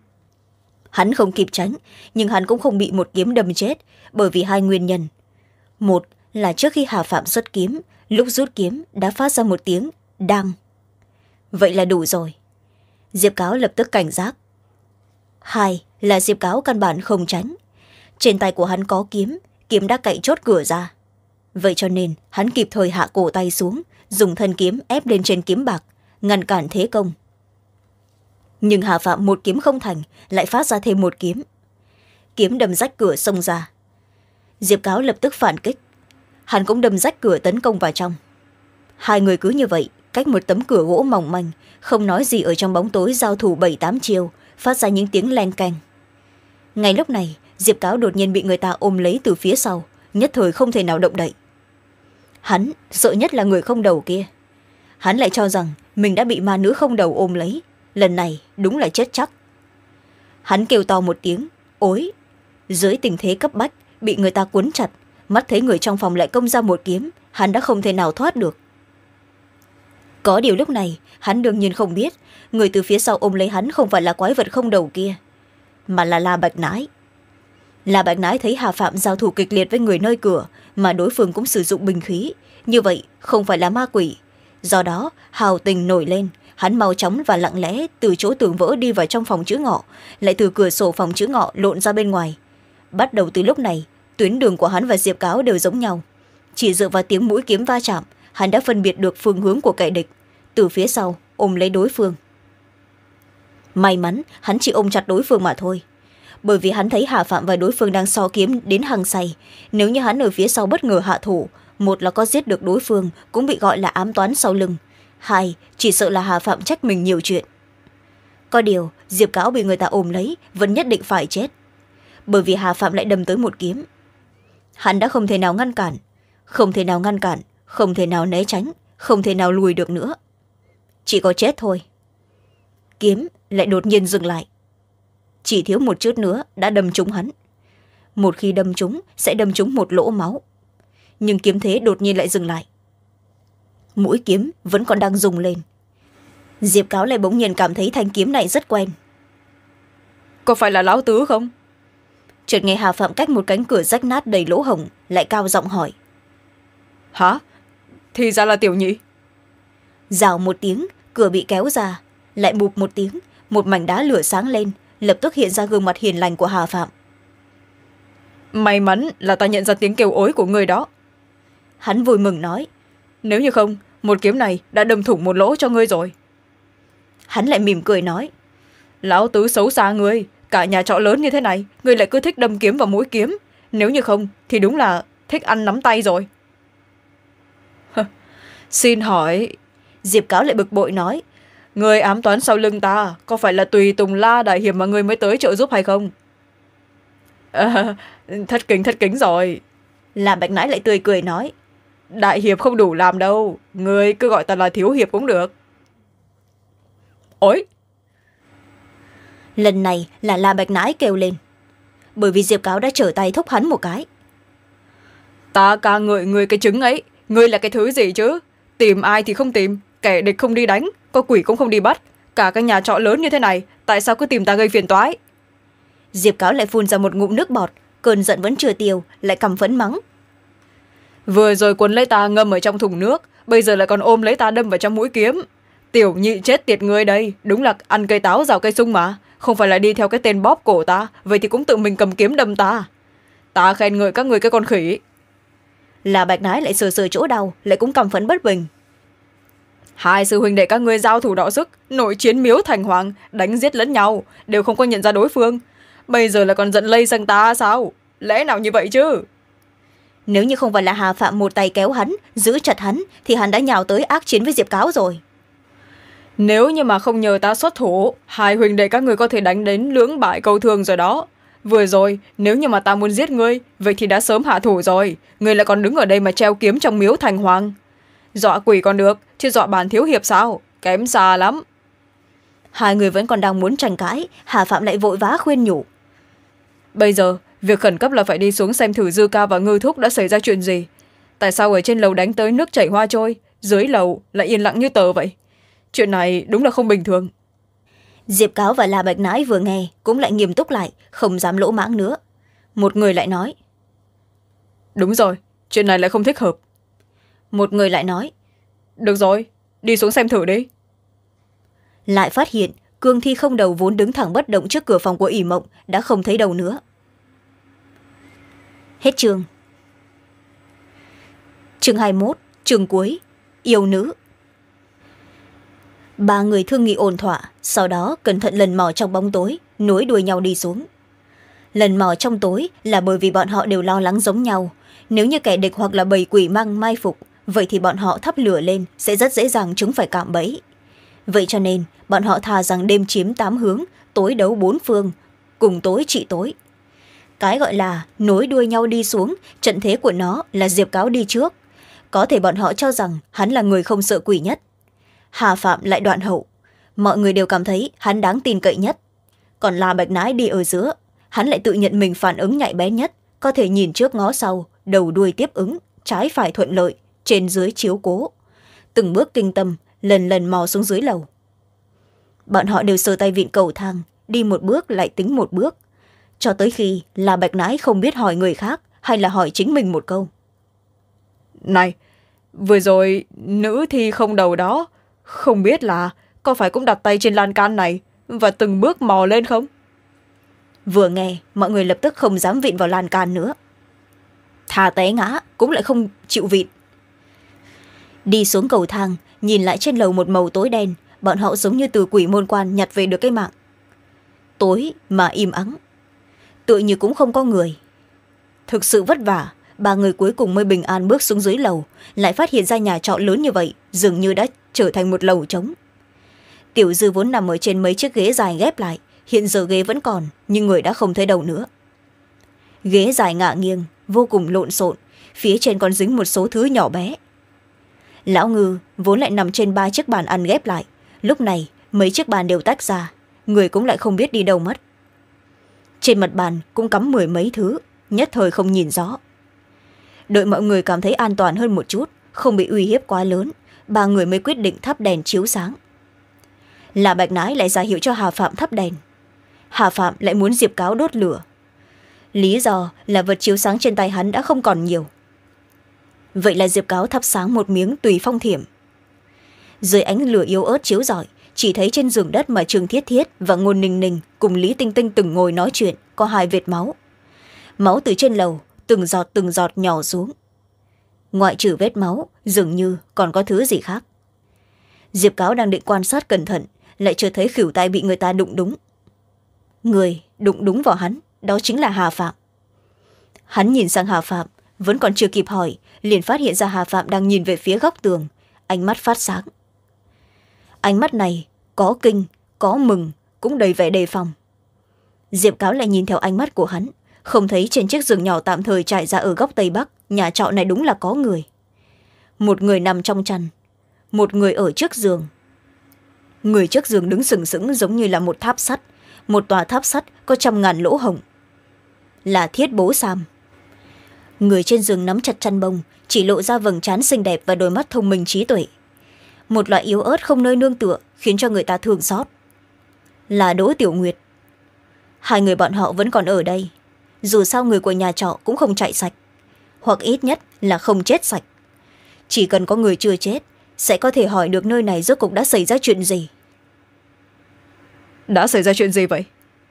S1: Hắn không kịp tránh, nhưng hắn cũng không bị một kiếm đâm chết, bởi vì hai nguyên nhân. Một là trước khi Hà Phạm xuất kiếm, lúc rút kiếm đã phát ra một tiếng đăng. Vậy là đủ rồi. Diệp Cáo lập tức cảnh giác. Hai là Diệp Cáo căn bản không tránh. Trên tay của hắn có kiếm, kiếm đã cậy chốt cửa ra. Vậy cho nên hắn kịp thời hạ cổ tay xuống, dùng thân kiếm ép lên trên kiếm bạc, ngăn cản thế công. Nhưng Hà Phạm một kiếm không thành, lại phát ra thêm một kiếm. Kiếm đâm rách cửa xông ra. Diệp Cáo lập tức phản kích. Hắn cũng đâm rách cửa tấn công vào trong. Hai người cứ như vậy, cách một tấm cửa gỗ mỏng manh, không nói gì ở trong bóng tối giao thủ bảy tám chiều, phát ra những tiếng len keng. Ngay lúc này, Diệp Cáo đột nhiên bị người ta ôm lấy từ phía sau, nhất thời không thể nào động đậy. Hắn sợ nhất là người không đầu kia. Hắn lại cho rằng mình đã bị ma nữ không đầu ôm lấy, lần này đúng là chết chắc. Hắn kêu to một tiếng ối. Dưới tình thế cấp bách, bị người ta cuốn chặt, mắt thấy người trong phòng lại công ra một kiếm, hắn đã không thể nào thoát được. Có điều lúc này hắn đương nhiên không biết, người từ phía sau ôm lấy hắn không phải là quái vật không đầu kia, mà là La Bạch Nãi. La Bạch Nãi thấy Hà Phạm giao thủ kịch liệt với người nơi cửa, mà đối phương cũng sử dụng binh khí, như vậy không phải là ma quỷ. Do đó hào tình nổi lên, hắn mau chóng và lặng lẽ từ chỗ tường vỡ đi vào trong phòng chữ ngọ, lại từ cửa sổ phòng chữ ngọ lộn ra bên ngoài. Bắt đầu từ lúc này, tuyến đường của hắn và Diệp Cáo đều giống nhau. Chỉ dựa vào tiếng mũi kiếm va chạm, hắn đã phân biệt được phương hướng của kẻ địch, từ phía sau ôm lấy đối phương. may mắn hắn chỉ ôm chặt đối phương mà thôi, bởi vì hắn thấy Hà Phạm và đối phương đang so kiếm đến hăng say. Nếu như hắn ở phía sau bất ngờ hạ thủ, một là có giết được đối phương cũng bị gọi là ám toán sau lưng, hai chỉ sợ là Hà Phạm trách mình nhiều chuyện. Có điều Diệp Cáo bị người ta ôm lấy vẫn nhất định phải chết, bởi vì Hà Phạm lại đâm tới một kiếm. Hắn đã không thể nào ngăn cản, không thể nào ngăn cản không thể nào né tránh, không thể nào lùi được nữa, chỉ có chết thôi. Kiếm lại đột nhiên dừng lại, chỉ thiếu một chút nữa đã đâm trúng hắn. Một khi đâm trúng sẽ đâm trúng một lỗ máu, nhưng kiếm thế đột nhiên lại dừng lại. Mũi kiếm vẫn còn đang rung lên. Diệp Cáo lại bỗng nhiên cảm thấy thanh kiếm này rất quen.
S2: Có phải là lão tứ không?
S1: Chợt nghe Hà Phạm cách một cánh cửa rách nát đầy lỗ hổng lại cao giọng hỏi.
S2: Hả? Thì ra là Tiểu Nhị.
S1: Rào một tiếng, cửa bị kéo ra, lại bụp một tiếng, một mảnh đá lửa sáng lên, lập tức hiện ra gương mặt hiền lành của Hà Phạm.
S2: May mắn là ta nhận ra tiếng kêu ối của người đó.
S1: Hắn vui mừng nói.
S2: Nếu như không, một kiếm này đã đâm thủng một lỗ cho ngươi rồi.
S1: Hắn lại mỉm cười nói.
S2: Lão tứ xấu xa ngươi, cả nhà trọ lớn như thế này, ngươi lại cứ thích đâm kiếm vào mũi kiếm. Nếu như không thì đúng là thích ăn nắm tay rồi. Xin hỏi,
S1: Diệp Cáo lại bực bội nói.
S2: Người ám toán sau lưng ta có phải là Tùy Tùng La đại hiệp mà ngươi mới tới trợ giúp hay không? À, thất kính thất kính rồi.
S1: La Bạch Nãi lại tươi cười nói.
S2: Đại hiệp không đủ làm đâu, ngươi cứ gọi ta là thiếu hiệp cũng được. Ôi,
S1: lần này là La Bạch Nãi kêu lên, bởi vì Diệp Cáo đã trở tay thúc hắn một cái.
S2: Ta ca ngợi ngươi cái trứng ấy, ngươi là cái thứ gì chứ? Tìm ai thì không tìm, kẻ địch không đi đánh, có quỷ cũng không đi bắt, cả cái nhà trọ lớn như thế này, tại sao cứ tìm ta gây phiền toái?
S1: Diệp Cáo lại phun ra một ngụm nước bọt, cơn giận vẫn chưa tiêu, lại căm phẫn mắng.
S2: Vừa rồi quấn lấy ta ngâm ở trong thùng nước, bây giờ lại còn ôm lấy ta đâm vào trong mũi kiếm. Tiểu Nhị chết tiệt ngươi đây, đúng là ăn cây táo rào cây sung mà, không phải là đi theo cái tên bóp cổ ta, vậy thì cũng tự mình cầm kiếm đâm ta. Ta khen ngợi các ngươi cái con khỉ.
S1: Là Bạch Nái lại sờ sờ chỗ đau, lại cũng căm phẫn bất bình.
S2: Hai sư huynh đệ các ngươi giao thủ đọ sức, nội chiến miếu thành hoàng, đánh giết lẫn nhau, đều không có nhận ra đối phương. Bây giờ là còn giận lây sang ta sao? Lẽ nào như vậy chứ?
S1: Nếu như không phải là Hà Phạm một tay kéo hắn, giữ chặt hắn, thì hắn đã nhào tới ác chiến với Diệp Cáo rồi.
S2: Nếu như mà không nhờ ta xuất thủ, hai huynh đệ các người có thể đánh đến lưỡng bại câu thương rồi đó. Vừa rồi, nếu như mà ta muốn giết ngươi, vậy thì đã sớm hạ thủ rồi. Ngươi lại còn đứng ở đây mà treo kiếm trong miếu thành hoàng. Dọa quỷ còn được, chứ dọa bản thiếu hiệp sao? Kém xa lắm.
S1: Hai người vẫn còn đang muốn tranh cãi, Hà Phạm lại vội vã khuyên nhủ.
S2: Bây giờ, việc khẩn cấp là phải đi xuống xem thử Dư Ca và Ngư Thúc đã xảy ra chuyện gì. Tại sao ở trên lầu đánh tới nước chảy hoa trôi, dưới lầu lại yên lặng như tờ vậy? Chuyện này đúng là không bình thường.
S1: Diệp Cáo và La Bạch Nãi vừa nghe cũng lại nghiêm túc lại, không dám lỗ mãng nữa. Một người lại nói.
S2: Đúng rồi, chuyện này lại không thích hợp.
S1: Một người lại nói.
S2: Được rồi, đi xuống xem thử đi.
S1: Lại phát hiện Cương Thi không đầu vốn đứng thẳng bất động trước cửa phòng của ỷ Mộng đã không thấy đầu nữa. Hết chương. Chương hai mươi mốt, chương cuối. Yêu nữ. Ba người thương nghị ổn thỏa, sau đó cẩn thận lần mò trong bóng tối, nối đuôi nhau đi xuống. Lần mò trong tối là bởi vì bọn họ đều lo lắng giống nhau. Nếu như kẻ địch hoặc là bầy quỷ măng mai phục, vậy thì bọn họ thắp lửa lên sẽ rất dễ dàng chúng phải cạm bẫy. Vậy cho nên bọn họ thà rằng đêm chiếm tám hướng, tối đấu bốn phương, cùng tối trị tối. Cái gọi là nối đuôi nhau đi xuống, trận thế của nó là Diệp Cáo đi trước. Có thể bọn họ cho rằng hắn là người không sợ quỷ nhất. Hà Phạm lại đoạn hậu, mọi người đều cảm thấy hắn đáng tin cậy nhất. Còn La Bạch Nãi đi ở giữa, hắn lại tự nhận mình phản ứng nhạy bén nhất, có thể nhìn trước ngó sau, đầu đuôi tiếp ứng, trái phải thuận lợi, trên dưới chiếu cố. Từng bước kinh tâm, lần lần mò xuống dưới lầu. Bọn họ đều sờ tay vịn cầu thang, đi một bước lại tính một bước, cho tới khi La Bạch Nãi không biết hỏi người khác hay là hỏi chính mình một câu.
S2: Này, vừa rồi nữ thi không đầu đó, không biết là có phải cũng đặt tay trên lan can này và từng bước mò lên không?
S1: Vừa nghe, mọi người lập tức không dám vịn vào lan can nữa. Thà té ngã cũng lại không chịu vịn. Đi xuống cầu thang, nhìn lại trên lầu một màu tối đen, bọn họ giống như từ quỷ môn quan nhặt về được cái mạng, tối mà im ắng, tựa như cũng không có người. Thực sự vất vả, ba người cuối cùng mới bình an bước xuống dưới lầu, lại phát hiện ra nhà trọ lớn như vậy dường như đã trở thành một lầu trống. Tiểu Dư vốn nằm ở trên mấy chiếc ghế dài ghép lại, hiện giờ ghế vẫn còn nhưng người đã không thấy đâu nữa. Ghế dài ngả nghiêng vô cùng lộn xộn, phía trên còn dính một số thứ nhỏ bé. Lão Ngư vốn lại nằm trên ba chiếc bàn ăn ghép lại, lúc này mấy chiếc bàn đều tách ra, người cũng lại không biết đi đâu mất. Trên mặt bàn cũng cắm mười mấy thứ, nhất thời không nhìn rõ. Đợi mọi người cảm thấy an toàn hơn một chút, không bị uy hiếp quá lớn, ba người mới quyết định thắp đèn chiếu sáng. Là Bạch Nái lại ra hiệu cho Hà Phạm thắp đèn. Hà Phạm lại muốn Diệp Cáo đốt lửa. Lý do là vật chiếu sáng trên tay hắn đã không còn nhiều. Vậy là Diệp Cáo thắp sáng một miếng tùy phong thiểm. Dưới ánh lửa yếu ớt chiếu rọi, chỉ thấy trên giường đất mà Trương Thiết Thiết và Ngôn Ninh Ninh cùng Lý Tinh Tinh từng ngồi nói chuyện có hai vệt máu. Máu từ trên lầu từng giọt từng giọt nhỏ xuống. Ngoại trừ vết máu, dường như còn có thứ gì khác. Diệp Cáo đang định quan sát cẩn thận, lại chợt thấy khuỷu tay bị người ta đụng đúng. Người đụng đúng vào hắn, đó chính là Hà Phạm. Hắn nhìn sang Hà Phạm, vẫn còn chưa kịp hỏi, liền phát hiện ra Hà Phạm đang nhìn về phía góc tường, ánh mắt phát sáng. Ánh mắt này có kinh, có mừng, cũng đầy vẻ đề phòng. Diệp Cáo lại nhìn theo ánh mắt của hắn, không thấy trên chiếc giường nhỏ tạm thời trải ra ở góc tây bắc, nhà trọ này đúng là có người. Một người nằm trong chăn, một người ở trước giường. Người trước giường đứng sừng sững giống như là một tháp sắt, một tòa tháp sắt có trăm ngàn lỗ hổng. Là Thiết Bố Sam. Người trên giường nắm chặt chăn bông, chỉ lộ ra vầng trán xinh đẹp và đôi mắt thông minh trí tuệ. Một loại yếu ớt không nơi nương tựa khiến cho người ta thương xót. Là Đỗ Tiểu Nguyệt. Hai người bọn họ vẫn còn ở đây, dù sao người của nhà trọ cũng không chạy sạch, hoặc ít nhất là không chết sạch. Chỉ cần có người chưa chết, sẽ có thể hỏi được nơi này rốt cuộc đã xảy ra chuyện gì.
S2: Đã xảy ra chuyện gì vậy?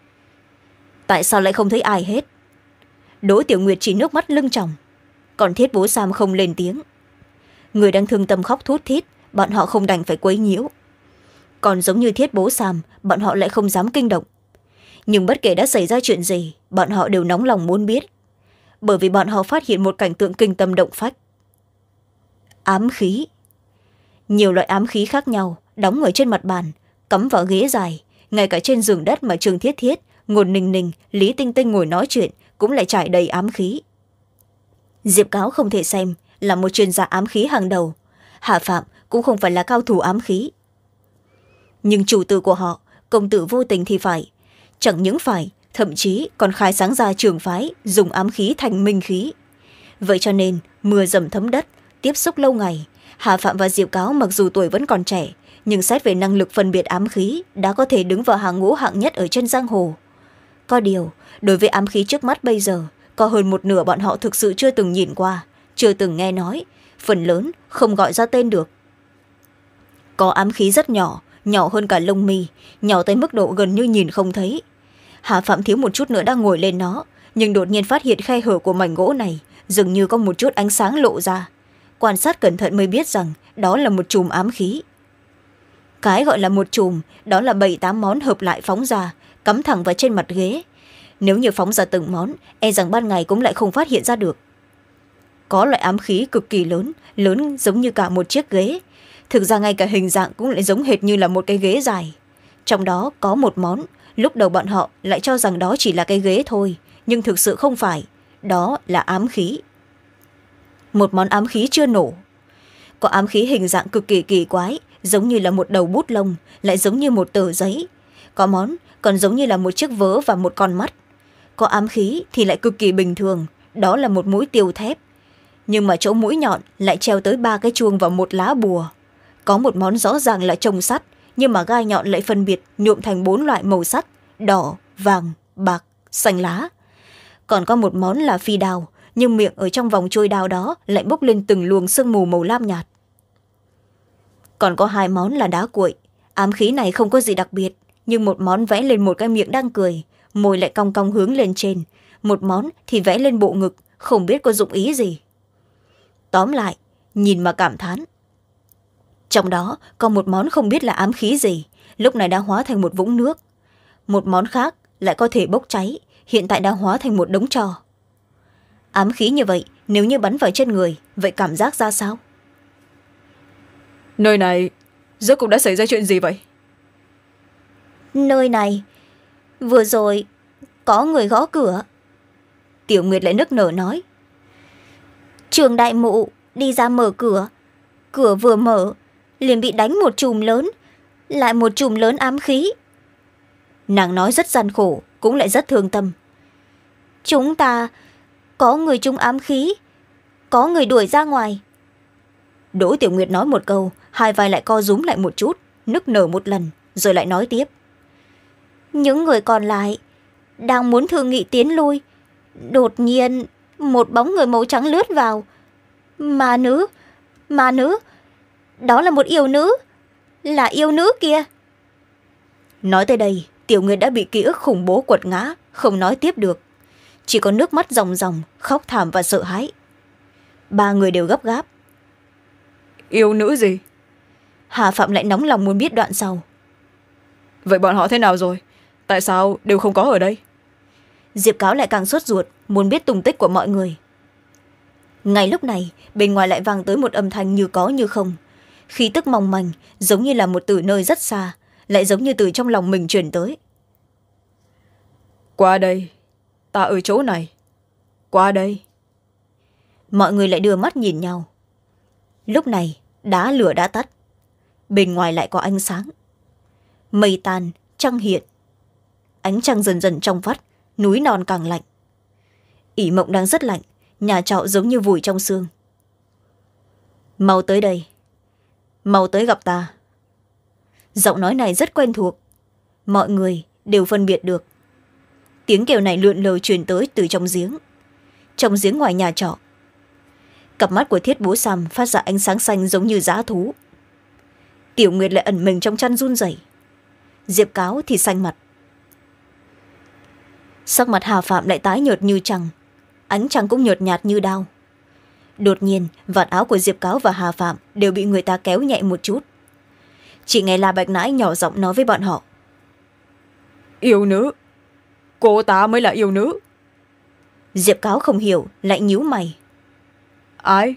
S1: Tại sao lại không thấy ai hết? Đỗ Tiểu Nguyệt chỉ nước mắt lưng tròng, còn Thiết Bố Sam không lên tiếng. Người đang thương tâm khóc thút thít, bọn họ không đành phải quấy nhiễu. Còn giống như Thiết Bố Sam, bọn họ lại không dám kinh động. Nhưng bất kể đã xảy ra chuyện gì, bọn họ đều nóng lòng muốn biết, bởi vì bọn họ phát hiện một cảnh tượng kinh tâm động phách. Ám khí. Nhiều loại ám khí khác nhau đóng ở trên mặt bàn, cắm vào ghế dài, ngay cả trên giường đất mà Trương Thiết Thiết, Ngôn Ninh Ninh, Lý Tinh Tinh ngồi nói chuyện cũng lại trải đầy ám khí. Diệp Cáo không thể xem là một chuyên gia ám khí hàng đầu, Hà Phạm cũng không phải là cao thủ ám khí. Nhưng chủ tử của họ, công tử Vô Tình thì phải, chẳng những phải, thậm chí còn khai sáng ra trường phái dùng ám khí thành minh khí. Vậy cho nên mưa dầm thấm đất, tiếp xúc lâu ngày, Hà Phạm và Diệp Cáo mặc dù tuổi vẫn còn trẻ, nhưng xét về năng lực phân biệt ám khí đã có thể đứng vào hàng ngũ hạng nhất ở trên giang hồ. Có điều, đối với ám khí trước mắt bây giờ, có hơn một nửa bọn họ thực sự chưa từng nhìn qua, chưa từng nghe nói, phần lớn không gọi ra tên được. Có ám khí rất nhỏ, nhỏ hơn cả lông mi, nhỏ tới mức độ gần như nhìn không thấy. Hà Phạm thiếu một chút nữa đang ngồi lên nó, nhưng đột nhiên phát hiện khe hở của mảnh gỗ này dường như có một chút ánh sáng lộ ra. Quan sát cẩn thận mới biết rằng đó là một chùm ám khí. Cái gọi là một chùm, đó là bảy tám món hợp lại phóng ra, cắm thẳng vào trên mặt ghế. Nếu như phóng ra từng món, e rằng ban ngày cũng lại không phát hiện ra được. Có loại ám khí cực kỳ lớn, lớn giống như cả một chiếc ghế. Thực ra ngay cả hình dạng cũng lại giống hệt như là một cái ghế dài. Trong đó có một món, lúc đầu bọn họ lại cho rằng đó chỉ là cái ghế thôi, nhưng thực sự không phải, đó là ám khí. Một món ám khí chưa nổ. Có ám khí hình dạng cực kỳ kỳ quái, giống như là một đầu bút lông, lại giống như một tờ giấy. Có món còn giống như là một chiếc vớ và một con mắt. Có ám khí thì lại cực kỳ bình thường, đó là một mũi tiêu thép. Nhưng mà chỗ mũi nhọn lại treo tới ba cái chuông và một lá bùa. Có một món rõ ràng là trông sắt, nhưng mà gai nhọn lại phân biệt nhuộm thành bốn loại màu sắc: đỏ, vàng, bạc, xanh lá. Còn có một món là phi đao, nhưng miệng ở trong vòng trôi đao đó lại bốc lên từng luồng sương mù màu lam nhạt. Còn có hai món là đá cuội. Ám khí này không có gì đặc biệt, nhưng một món vẽ lên một cái miệng đang cười, môi lại cong cong hướng lên trên, một món thì vẽ lên bộ ngực, không biết có dụng ý gì. Tóm lại, nhìn mà cảm thán. Trong đó có một món không biết là ám khí gì, lúc này đã hóa thành một vũng nước. Một món khác lại có thể bốc cháy, hiện tại đã hóa thành một đống tro. Ám khí như vậy nếu như bắn vào trên người, vậy cảm giác ra sao?
S2: Nơi này rốt cuộc đã xảy ra chuyện gì vậy?
S1: Nơi này vừa rồi có người gõ cửa. Tiểu Nguyệt lại nức nở nói. Trường đại mụ đi ra mở cửa, cửa vừa mở liền bị đánh một chùm lớn, lại một chùm lớn ám khí. Nàng nói rất gian khổ, cũng lại rất thương tâm. Chúng ta có người trúng ám khí, có người đuổi ra ngoài. Đỗ Tiểu Nguyệt nói một câu, hai vai lại co rúm lại một chút, nức nở một lần, rồi lại nói tiếp. Những người còn lại đang muốn thương nghị tiến lui, đột nhiên một bóng người màu trắng lướt vào. Ma nữ, ma nữ, đó là một yêu nữ, là yêu nữ kia. Nói tới đây, Tiểu Nguyệt đã bị ký ức khủng bố quật ngã, không nói tiếp được, chỉ có nước mắt ròng ròng, khóc thảm và sợ hãi. Ba người đều gấp gáp.
S2: Yêu nữ gì?
S1: Hà Phạm lại nóng lòng muốn biết đoạn sau.
S2: Vậy bọn họ thế nào rồi? Tại sao đều không có ở đây?
S1: Diệp Cáo lại càng sốt ruột, muốn biết tung tích của mọi người. Ngay lúc này, bên ngoài lại vang tới một âm thanh như có như không. Khí tức mong manh, giống như là một từ nơi rất xa, lại giống như từ trong lòng mình truyền tới.
S2: Qua đây, ta ở chỗ này. Qua đây.
S1: Mọi người lại đưa mắt nhìn nhau. Lúc này, đá lửa đã tắt. Bên ngoài lại có ánh sáng. Mây tan, trăng hiện. Ánh trăng dần dần trong vắt, núi non càng lạnh. ỷ Mộng đang rất lạnh, nhà trọ giống như vùi trong sương. Mau tới đây, mau tới gặp ta. Giọng nói này rất quen thuộc, mọi người đều phân biệt được. Tiếng kêu này lượn lờ truyền tới từ trong giếng, trong giếng ngoài nhà trọ. Cặp mắt của Thiết Bố Sam phát ra ánh sáng xanh giống như dã thú. Tiểu Nguyệt lại ẩn mình trong chăn run rẩy. Diệp Cáo thì xanh mặt. Sắc mặt Hà Phạm lại tái nhợt như trăng, ánh trăng cũng nhợt nhạt như đao. Đột nhiên, vạt áo của Diệp Cáo và Hà Phạm đều bị người ta kéo nhẹ một chút. Chỉ nghe La Bạch Nãi nhỏ giọng nói với bọn họ.
S2: Yêu nữ, cô ta mới là yêu nữ.
S1: Diệp Cáo không hiểu, lại nhíu mày.
S2: Ai?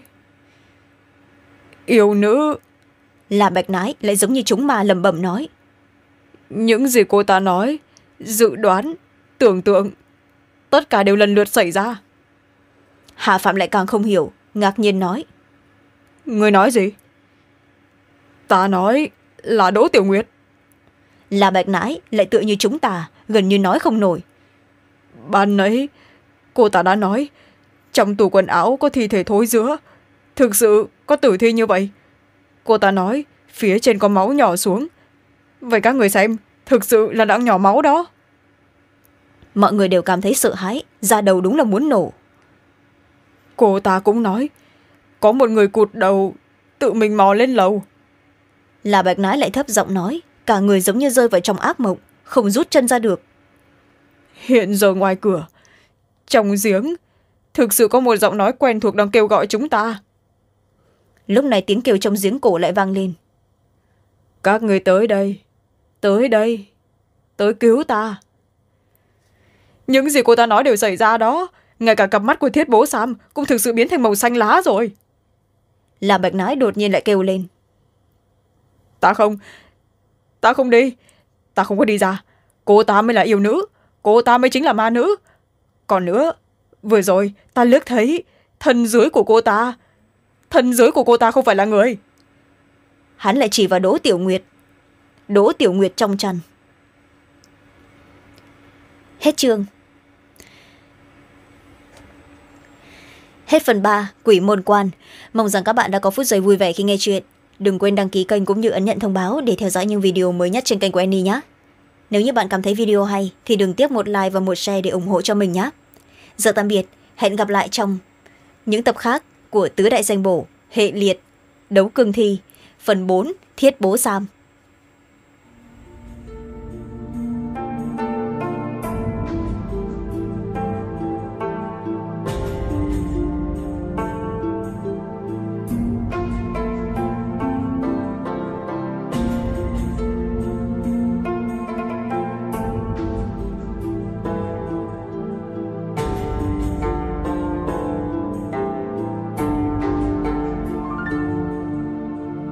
S2: Yêu nữ?
S1: La Bạch Nãi lại giống như chúng ma lẩm bẩm nói.
S2: Những gì cô ta nói, dự đoán, tưởng tượng, tất cả đều lần lượt xảy ra.
S1: Hà Phạm lại càng không hiểu, ngạc nhiên nói.
S2: Người nói gì? Ta nói là Đỗ Tiểu Nguyệt.
S1: La Bạch Nãi lại tựa như chúng ta, gần như nói không nổi.
S2: Ban nãy cô ta đã nói trong tủ quần áo có thi thể thối rữa, thực sự có tử thi như vậy. Cô ta nói phía trên có máu nhỏ xuống. Vậy các người xem, thực sự là đang nhỏ máu đó.
S1: Mọi người đều cảm thấy sợ hãi, da đầu đúng là muốn nổ.
S2: Cô ta cũng nói có một người cụt đầu tự mình mò lên lầu.
S1: La Bạch Nãi lại thấp giọng nói, cả người giống như rơi vào trong ác mộng, không rút chân ra được.
S2: Hiện giờ ngoài cửa, trong giếng, thực sự có một giọng nói quen thuộc đang kêu gọi chúng ta.
S1: Lúc này tiếng kêu trong giếng cổ lại vang lên.
S2: Các người tới đây, tới đây, tới cứu ta. Những gì cô ta nói đều xảy ra đó, ngay cả cặp mắt của Thiết Bố Sam cũng thực sự biến thành màu xanh lá rồi.
S1: La Bạch Nãi đột nhiên lại kêu lên.
S2: Ta không, ta không đi, ta không có đi ra. Cô ta mới là yêu nữ, cô ta mới chính là ma nữ. Còn nữa, vừa rồi ta liếc thấy thân dưới của cô ta, thân dưới của cô ta không phải là người.
S1: Hắn lại chỉ vào Đỗ Tiểu Nguyệt. Đỗ Tiểu Nguyệt trong chăn. Hết chương. Hết phần ba, Quỷ Môn Quan. Mong rằng các bạn đã có phút giây vui vẻ khi nghe chuyện. Đừng quên đăng ký kênh cũng như ấn nhận thông báo để theo dõi những video mới nhất trên kênh của Annie nhé. Nếu như bạn cảm thấy video hay thì đừng tiếc một like và một share để ủng hộ cho mình nhé. Giờ tạm biệt, hẹn gặp lại trong những tập khác của Tứ Đại Danh Bổ, Hệ Liệt, Đấu Cương Thi, phần bốn, Thiết Bố Sam.